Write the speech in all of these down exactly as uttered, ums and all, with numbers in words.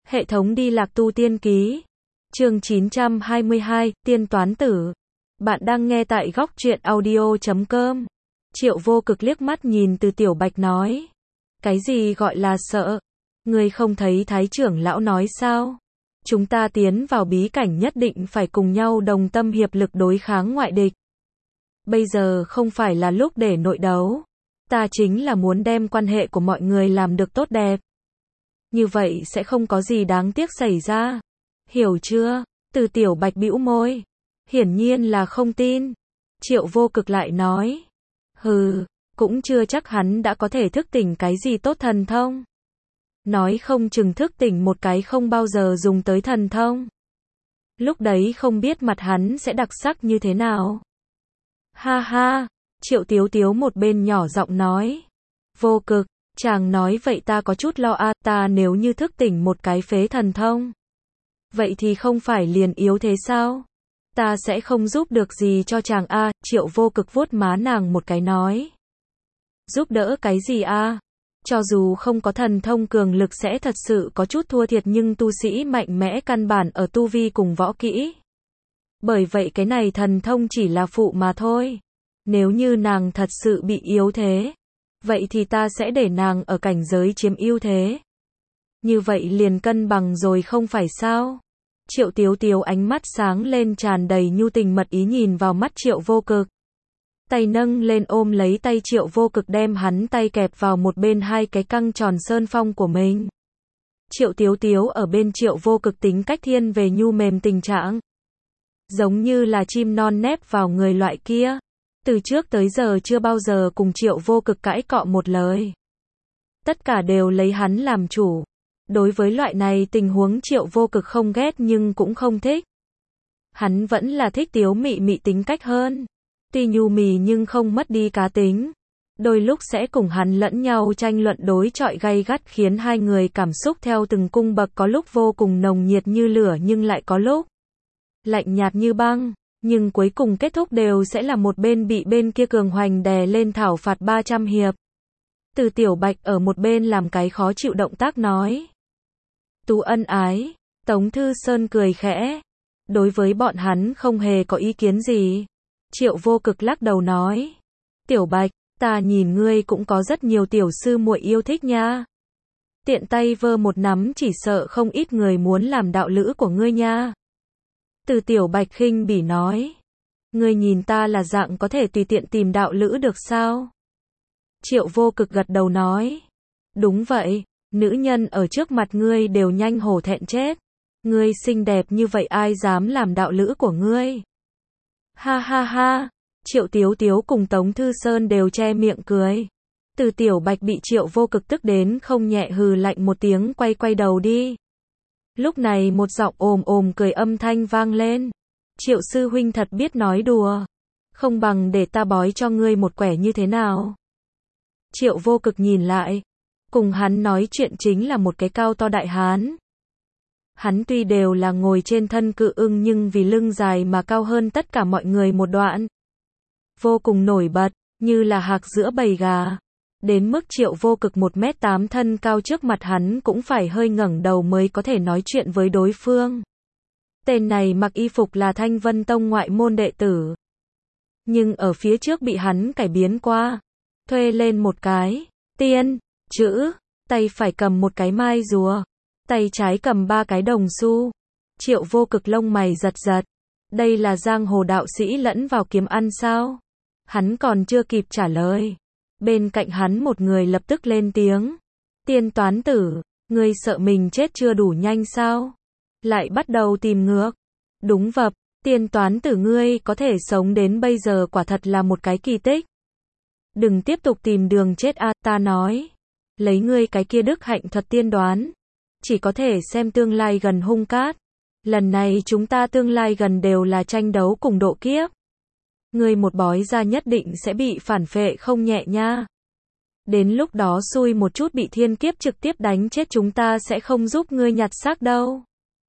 Hệ thống đi lạc tu tiên ký. Chương chín trăm hai mươi hai, Tiên Toán Tử. Bạn đang nghe tại góc truyện audio chấm com. Triệu Vô Cực liếc mắt nhìn Từ Tiểu Bạch nói. Cái gì gọi là sợ? Ngươi không thấy Thái trưởng lão nói sao? Chúng ta tiến vào bí cảnh nhất định phải cùng nhau đồng tâm hiệp lực đối kháng ngoại địch. Bây giờ không phải là lúc để nội đấu. Ta chính là muốn đem quan hệ của mọi người làm được tốt đẹp. Như vậy sẽ không có gì đáng tiếc xảy ra. Hiểu chưa? Từ Tiểu Bạch bĩu môi. Hiển nhiên là không tin. Triệu Vô Cực lại nói. Hừ, cũng chưa chắc hắn đã có thể thức tỉnh cái gì tốt thần thông. Nói không chừng thức tỉnh một cái không bao giờ dùng tới thần thông. Lúc đấy không biết mặt hắn sẽ đặc sắc như thế nào. Ha ha, Triệu Tiếu Tiếu một bên nhỏ giọng nói. Vô Cực, chàng nói vậy ta có chút lo a, ta nếu như thức tỉnh một cái phế thần thông. Vậy thì không phải liền yếu thế sao? Ta sẽ không giúp được gì cho chàng a, Triệu Vô Cực vuốt má nàng một cái nói. Giúp đỡ cái gì a? Cho dù không có thần thông cường lực sẽ thật sự có chút thua thiệt nhưng tu sĩ mạnh mẽ căn bản ở tu vi cùng võ kỹ. Bởi vậy cái này thần thông chỉ là phụ mà thôi. Nếu như nàng thật sự bị yếu thế, vậy thì ta sẽ để nàng ở cảnh giới chiếm ưu thế. Như vậy liền cân bằng rồi không phải sao? Triệu Tiếu Tiếu ánh mắt sáng lên tràn đầy nhu tình mật ý nhìn vào mắt Triệu Vô Cực. Tay nâng lên ôm lấy tay Triệu Vô Cực đem hắn tay kẹp vào một bên hai cái căng tròn sơn phong của mình. Triệu Tiếu Tiếu ở bên Triệu Vô Cực tính cách thiên về nhu mềm tình trạng. Giống như là chim non nép vào người loại kia. Từ trước tới giờ chưa bao giờ cùng Triệu Vô Cực cãi cọ một lời. Tất cả đều lấy hắn làm chủ. Đối với loại này tình huống Triệu Vô Cực không ghét nhưng cũng không thích. Hắn vẫn là thích Tiếu Mị Mị tính cách hơn. Tuy nhu mì nhưng không mất đi cá tính. Đôi lúc sẽ cùng hắn lẫn nhau tranh luận đối chọi gay gắt khiến hai người cảm xúc theo từng cung bậc, có lúc vô cùng nồng nhiệt như lửa nhưng lại có lúc lạnh nhạt như băng. Nhưng cuối cùng kết thúc đều sẽ là một bên bị bên kia cường hoành đè lên thảo phạt ba trăm hiệp. Từ Tiểu Bạch ở một bên làm cái khó chịu động tác nói. Tú ân ái. Tống Thư Sơn cười khẽ. Đối với bọn hắn không hề có ý kiến gì. Triệu Vô Cực lắc đầu nói. Tiểu Bạch, ta nhìn ngươi cũng có rất nhiều tiểu sư muội yêu thích nha. Tiện tay vơ một nắm chỉ sợ không ít người muốn làm đạo lữ của ngươi nha. Từ Tiểu Bạch khinh bỉ nói. Ngươi nhìn ta là dạng có thể tùy tiện tìm đạo lữ được sao? Triệu Vô Cực gật đầu nói. Đúng vậy, nữ nhân ở trước mặt ngươi đều nhanh hổ thẹn chết. Ngươi xinh đẹp như vậy ai dám làm đạo lữ của ngươi? Ha ha ha, Triệu Tiếu Tiếu cùng Tống Thư Sơn đều che miệng cười. Từ Tiểu Bạch bị Triệu Vô Cực tức đến không nhẹ hừ lạnh một tiếng quay quay đầu đi. Lúc này một giọng ồm ồm cười âm thanh vang lên. Triệu sư huynh thật biết nói đùa. Không bằng để ta bói cho ngươi một quẻ như thế nào. Triệu Vô Cực nhìn lại. Cùng hắn nói chuyện chính là một cái cao to đại hán. Hắn tuy đều là ngồi trên thân cự ưng nhưng vì lưng dài mà cao hơn tất cả mọi người một đoạn. Vô cùng nổi bật, như là hạc giữa bầy gà. Đến mức Triệu Vô Cực một mét tám thân cao trước mặt hắn cũng phải hơi ngẩng đầu mới có thể nói chuyện với đối phương. Tên này mặc y phục là Thanh Vân Tông ngoại môn đệ tử. Nhưng ở phía trước bị hắn cải biến qua. Thuê lên một cái, tiên, chữ, tay phải cầm một cái mai rùa. Tay trái cầm ba cái đồng xu. Triệu Vô Cực lông mày giật giật. Đây là giang hồ đạo sĩ lẫn vào kiếm ăn sao? Hắn còn chưa kịp trả lời. Bên cạnh hắn một người lập tức lên tiếng. Tiên Toán Tử, ngươi sợ mình chết chưa đủ nhanh sao? Lại bắt đầu tìm ngược. Đúng vập, Tiên Toán Tử ngươi có thể sống đến bây giờ quả thật là một cái kỳ tích. Đừng tiếp tục tìm đường chết a, ta nói. Lấy ngươi cái kia đức hạnh thuật tiên đoán. Chỉ có thể xem tương lai gần hung cát. Lần này chúng ta tương lai gần đều là tranh đấu cùng độ kiếp. Ngươi một bói ra nhất định sẽ bị phản phệ không nhẹ nha. Đến lúc đó xui một chút bị thiên kiếp trực tiếp đánh chết chúng ta sẽ không giúp ngươi nhặt xác đâu.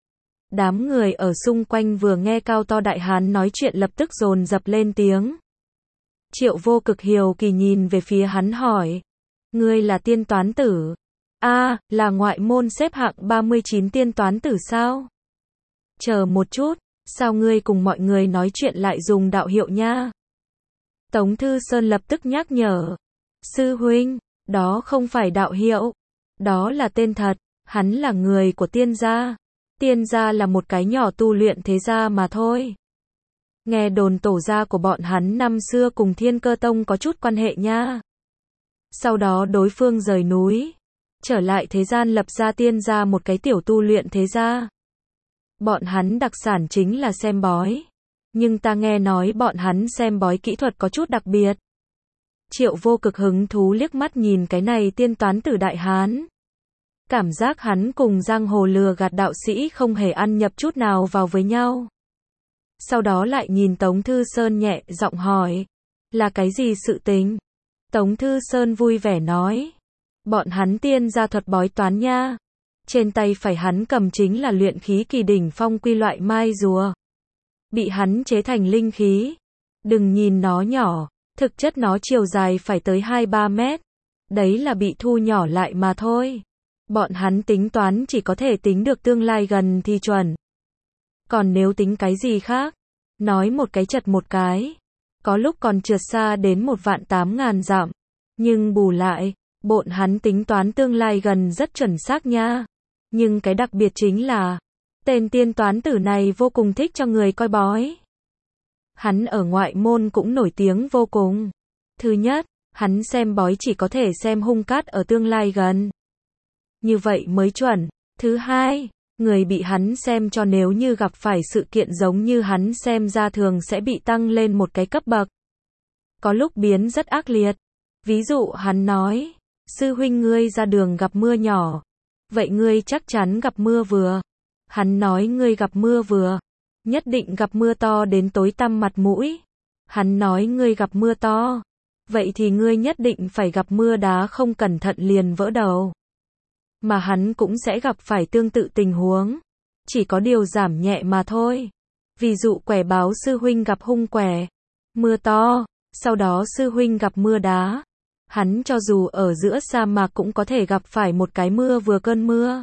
Đám người ở xung quanh vừa nghe cao to đại hán nói chuyện lập tức dồn dập lên tiếng. Triệu Vô Cực hiếu kỳ nhìn về phía hắn hỏi. Ngươi là Tiên Toán Tử. A, là ngoại môn xếp hạng ba mươi chín tiên toán tử sao? Chờ một chút, sao ngươi cùng mọi người nói chuyện lại dùng đạo hiệu nha? Tống Thư Sơn lập tức nhắc nhở. Sư huynh, đó không phải đạo hiệu. Đó là tên thật, hắn là người của tiên gia. Tiên gia là một cái nhỏ tu luyện thế gia mà thôi. Nghe đồn tổ gia của bọn hắn năm xưa cùng Thiên Cơ Tông có chút quan hệ nha. Sau đó đối phương rời núi, trở lại thế gian lập ra tiên gia một cái tiểu tu luyện thế gia. Bọn hắn đặc sản chính là xem bói. Nhưng ta nghe nói bọn hắn xem bói kỹ thuật có chút đặc biệt. Triệu Vô Cực hứng thú liếc mắt nhìn cái này tiên toán tử đại hán. Cảm giác hắn cùng giang hồ lừa gạt đạo sĩ không hề ăn nhập chút nào vào với nhau. Sau đó lại nhìn Tống Thư Sơn nhẹ giọng hỏi. Là cái gì sự tình? Tống Thư Sơn vui vẻ nói. Bọn hắn tiên gia thuật bói toán nha. Trên tay phải hắn cầm chính là luyện khí kỳ đỉnh phong quy loại mai rùa. Bị hắn chế thành linh khí. Đừng nhìn nó nhỏ, thực chất nó chiều dài phải tới hai ba mét. Đấy là bị thu nhỏ lại mà thôi. Bọn hắn tính toán chỉ có thể tính được tương lai gần thì chuẩn. Còn nếu tính cái gì khác, nói một cái chật một cái. Có lúc còn trượt xa đến một vạn tám ngàn dặm. Nhưng bù lại, bọn hắn tính toán tương lai gần rất chuẩn xác nha. Nhưng cái đặc biệt chính là, tên tiên toán tử này vô cùng thích cho người coi bói. Hắn ở ngoại môn cũng nổi tiếng vô cùng. Thứ nhất, hắn xem bói chỉ có thể xem hung cát ở tương lai gần. Như vậy mới chuẩn. Thứ hai, người bị hắn xem cho nếu như gặp phải sự kiện giống như hắn xem ra thường sẽ bị tăng lên một cái cấp bậc. Có lúc biến rất ác liệt. Ví dụ hắn nói, sư huynh ngươi ra đường gặp mưa nhỏ. Vậy ngươi chắc chắn gặp mưa vừa. Hắn nói ngươi gặp mưa vừa. Nhất định gặp mưa to đến tối tăm mặt mũi. Hắn nói ngươi gặp mưa to. Vậy thì ngươi nhất định phải gặp mưa đá không cẩn thận liền vỡ đầu. Mà hắn cũng sẽ gặp phải tương tự tình huống. Chỉ có điều giảm nhẹ mà thôi. Ví dụ quẻ báo sư huynh gặp hung quẻ. Mưa to. Sau đó sư huynh gặp mưa đá. Hắn cho dù ở giữa sa mạc cũng có thể gặp phải một cái mưa vừa cơn mưa.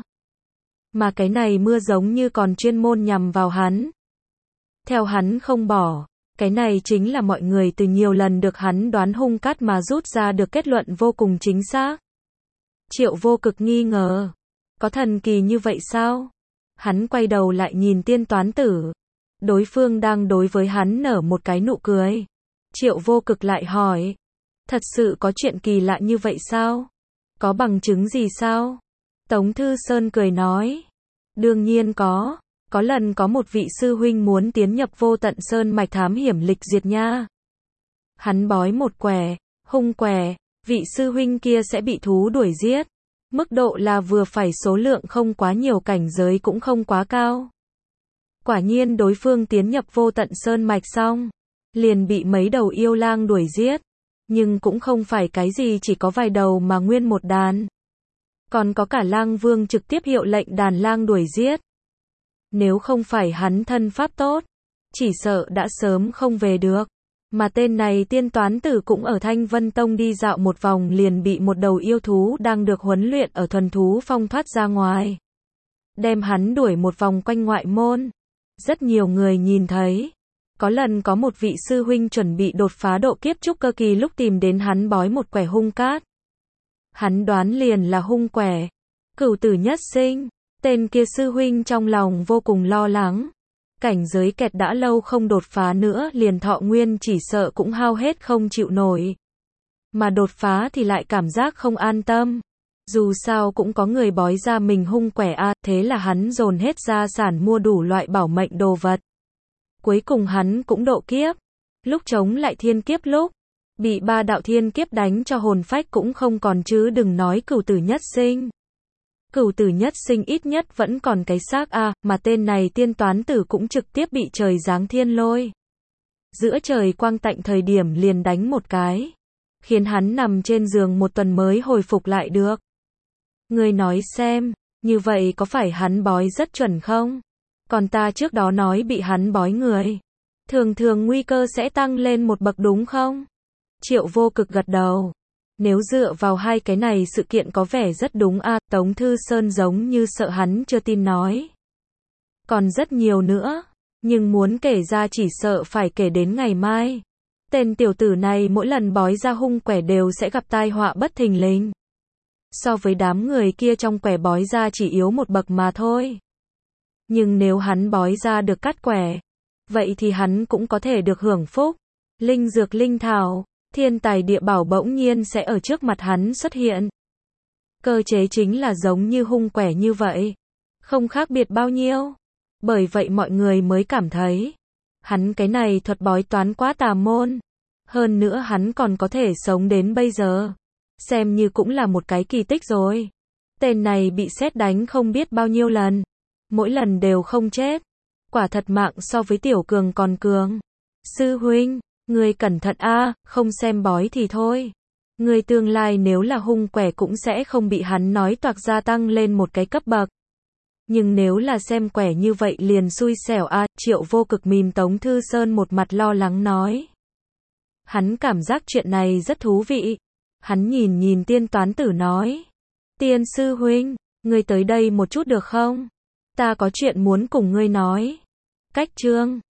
Mà cái này mưa giống như còn chuyên môn nhằm vào hắn. Theo hắn không bỏ. Cái này chính là mọi người từ nhiều lần được hắn đoán hung cát mà rút ra được kết luận vô cùng chính xác. Triệu Vô Cực nghi ngờ. Có thần kỳ như vậy sao? Hắn quay đầu lại nhìn tiên toán tử. Đối phương đang đối với hắn nở một cái nụ cười. Triệu Vô Cực lại hỏi. Thật sự có chuyện kỳ lạ như vậy sao? Có bằng chứng gì sao? Tống Thư Sơn cười nói. Đương nhiên có. Có lần có một vị sư huynh muốn tiến nhập Vô Tận Sơn mạch thám hiểm lịch diệt nha. Hắn bói một quẻ, hung quẻ, vị sư huynh kia sẽ bị thú đuổi giết. Mức độ là vừa phải số lượng không quá nhiều cảnh giới cũng không quá cao. Quả nhiên đối phương tiến nhập Vô Tận Sơn mạch xong, liền bị mấy đầu yêu lang đuổi giết. Nhưng cũng không phải cái gì chỉ có vài đầu mà nguyên một đàn. Còn có cả lang vương trực tiếp hiệu lệnh đàn lang đuổi giết. Nếu không phải hắn thân pháp tốt, chỉ sợ đã sớm không về được. Mà tên này tiên toán tử cũng ở Thanh Vân Tông đi dạo một vòng liền bị một đầu yêu thú đang được huấn luyện ở thuần thú phong thoát ra ngoài. Đem hắn đuổi một vòng quanh ngoại môn. Rất nhiều người nhìn thấy. Có lần có một vị sư huynh chuẩn bị đột phá độ kiếp trúc cơ kỳ lúc tìm đến hắn bói một quẻ hung cát. Hắn đoán liền là hung quẻ. Cửu tử nhất sinh. Tên kia sư huynh trong lòng vô cùng lo lắng. Cảnh giới kẹt đã lâu không đột phá nữa liền thọ nguyên chỉ sợ cũng hao hết không chịu nổi. Mà đột phá thì lại cảm giác không an tâm. Dù sao cũng có người bói ra mình hung quẻ a, thế là hắn dồn hết gia sản mua đủ loại bảo mệnh đồ vật. Cuối cùng hắn cũng độ kiếp. Lúc chống lại thiên kiếp lúc, bị ba đạo thiên kiếp đánh cho hồn phách cũng không còn chứ đừng nói cửu tử nhất sinh. Cửu tử nhất sinh ít nhất vẫn còn cái xác a, mà tên này tiên toán tử cũng trực tiếp bị trời giáng thiên lôi. Giữa trời quang tạnh thời điểm liền đánh một cái. Khiến hắn nằm trên giường một tuần mới hồi phục lại được. Ngươi nói xem, như vậy có phải hắn bói rất chuẩn không? Còn ta trước đó nói bị hắn bói người. Thường thường nguy cơ sẽ tăng lên một bậc đúng không? Triệu Vô Cực gật đầu. Nếu dựa vào hai cái này sự kiện có vẻ rất đúng a, Tống Thư Sơn giống như sợ hắn chưa tin nói. Còn rất nhiều nữa, nhưng muốn kể ra chỉ sợ phải kể đến ngày mai. Tên tiểu tử này mỗi lần bói ra hung quẻ đều sẽ gặp tai họa bất thình lình. So với đám người kia trong quẻ bói ra chỉ yếu một bậc mà thôi. Nhưng nếu hắn bói ra được cắt quẻ, vậy thì hắn cũng có thể được hưởng phúc. Linh dược linh thảo, thiên tài địa bảo bỗng nhiên sẽ ở trước mặt hắn xuất hiện. Cơ chế chính là giống như hung quẻ như vậy. Không khác biệt bao nhiêu. Bởi vậy mọi người mới cảm thấy, hắn cái này thuật bói toán quá tà môn. Hơn nữa hắn còn có thể sống đến bây giờ. Xem như cũng là một cái kỳ tích rồi. Tên này bị sét đánh không biết bao nhiêu lần. Mỗi lần đều không chết. Quả thật mạng so với tiểu cường còn cường. Sư huynh, người cẩn thận a, không xem bói thì thôi. Người tương lai nếu là hung quẻ cũng sẽ không bị hắn nói toạc gia tăng lên một cái cấp bậc. Nhưng nếu là xem quẻ như vậy liền xui xẻo a, Triệu Vô Cực mìm Tống Thư Sơn một mặt lo lắng nói. Hắn cảm giác chuyện này rất thú vị. Hắn nhìn nhìn tiên toán tử nói. Tiên sư huynh, ngươi tới đây một chút được không? Ta có chuyện muốn cùng ngươi nói. Cách chương